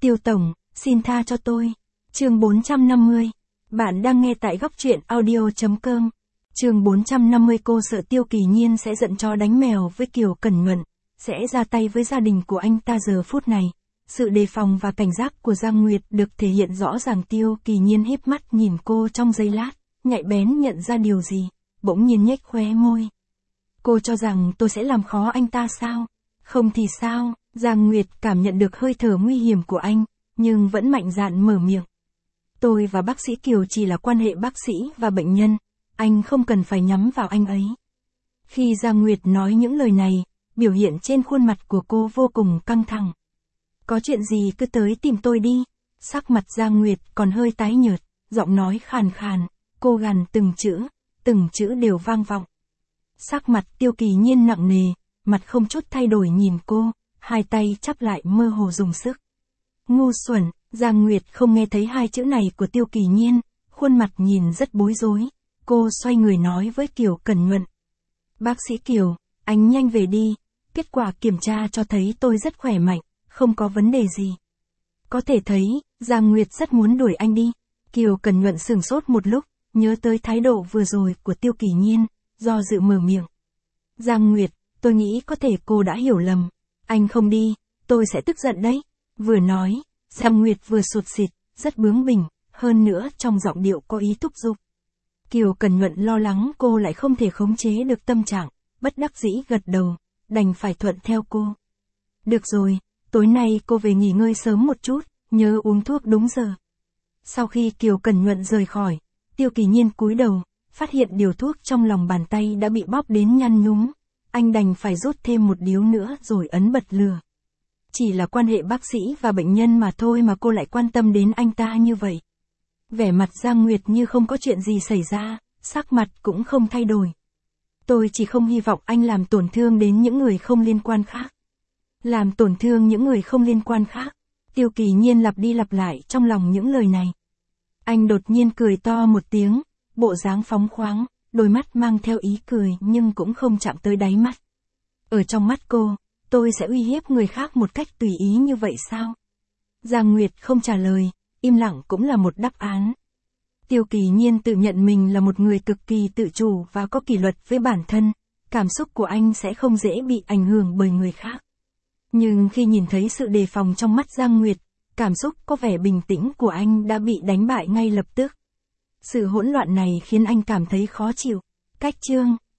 Tiêu Tổng, xin tha cho tôi. Chương 450. Bạn đang nghe tại góc truyện audio.com. Chương 450. Cô sợ Tiêu Kỳ Nhiên sẽ giận chó đánh mèo với Kiều Cẩn Nhuận, sẽ ra tay với gia đình của anh ta giờ phút này. Sự đề phòng và cảnh giác của Giang Nguyệt được thể hiện rõ ràng. Tiêu Kỳ Nhiên híp mắt nhìn cô trong giây lát, nhạy bén nhận ra điều gì, bỗng nhiên nhếch khóe môi. Cô cho rằng tôi sẽ làm khó anh ta sao? Không thì sao? Giang Nguyệt cảm nhận được hơi thở nguy hiểm của anh, nhưng vẫn mạnh dạn mở miệng. Tôi và bác sĩ Kiều chỉ là quan hệ bác sĩ và bệnh nhân, anh không cần phải nhắm vào anh ấy. Khi Giang Nguyệt nói những lời này, biểu hiện trên khuôn mặt của cô vô cùng căng thẳng. Có chuyện gì cứ tới tìm tôi đi. Sắc mặt Giang Nguyệt còn hơi tái nhợt, giọng nói khàn khàn, cô gằn từng chữ đều vang vọng. Sắc mặt Tiêu Kỳ Nhiên nặng nề, mặt không chút thay đổi nhìn cô, hai tay chắp lại mơ hồ dùng sức. Ngu xuẩn, Giang Nguyệt không nghe thấy hai chữ này của Tiêu Kỳ Nhiên, khuôn mặt nhìn rất bối rối. Cô xoay người nói với Kiều Cẩn Nhuận. Bác sĩ Kiều, anh nhanh về đi, kết quả kiểm tra cho thấy tôi rất khỏe mạnh, không có vấn đề gì. Có thể thấy, Giang Nguyệt rất muốn đuổi anh đi. Kiều Cẩn Nhuận sửng sốt một lúc, nhớ tới thái độ vừa rồi của Tiêu Kỳ Nhiên, do dự mở miệng. Giang Nguyệt, tôi nghĩ có thể cô đã hiểu lầm. Anh không đi, tôi sẽ tức giận đấy. Vừa nói, Giang Nguyệt vừa sụt sịt, rất bướng bỉnh, hơn nữa trong giọng điệu có ý thúc giục. Kiều Cẩn Nhuận lo lắng cô lại không thể khống chế được tâm trạng, bất đắc dĩ gật đầu, đành phải thuận theo cô. Được rồi, tối nay cô về nghỉ ngơi sớm một chút, nhớ uống thuốc đúng giờ. Sau khi Kiều Cẩn Nhuận rời khỏi, Tiêu Kỳ Nhiên cúi đầu, phát hiện điều thuốc trong lòng bàn tay đã bị bóp đến nhăn nhúm. Anh đành phải rút thêm một điếu nữa rồi ấn bật lửa. Chỉ là quan hệ bác sĩ và bệnh nhân mà thôi mà cô lại quan tâm đến anh ta như vậy. Vẻ mặt Giang Nguyệt như không có chuyện gì xảy ra, sắc mặt cũng không thay đổi. Tôi chỉ không hy vọng anh làm tổn thương đến những người không liên quan khác. Làm tổn thương những người không liên quan khác. Tiêu Kỳ Nhiên lặp đi lặp lại trong lòng những lời này. Anh đột nhiên cười to một tiếng, bộ dáng phóng khoáng, đôi mắt mang theo ý cười nhưng cũng không chạm tới đáy mắt. Ở trong mắt cô, tôi sẽ uy hiếp người khác một cách tùy ý như vậy sao? Giang Nguyệt không trả lời, im lặng cũng là một đáp án. Tiêu Kỳ Nhiên tự nhận mình là một người cực kỳ tự chủ và có kỷ luật với bản thân, cảm xúc của anh sẽ không dễ bị ảnh hưởng bởi người khác. Nhưng khi nhìn thấy sự đề phòng trong mắt Giang Nguyệt, cảm xúc có vẻ bình tĩnh của anh đã bị đánh bại ngay lập tức. Sự hỗn loạn này khiến anh cảm thấy khó chịu. Cách chương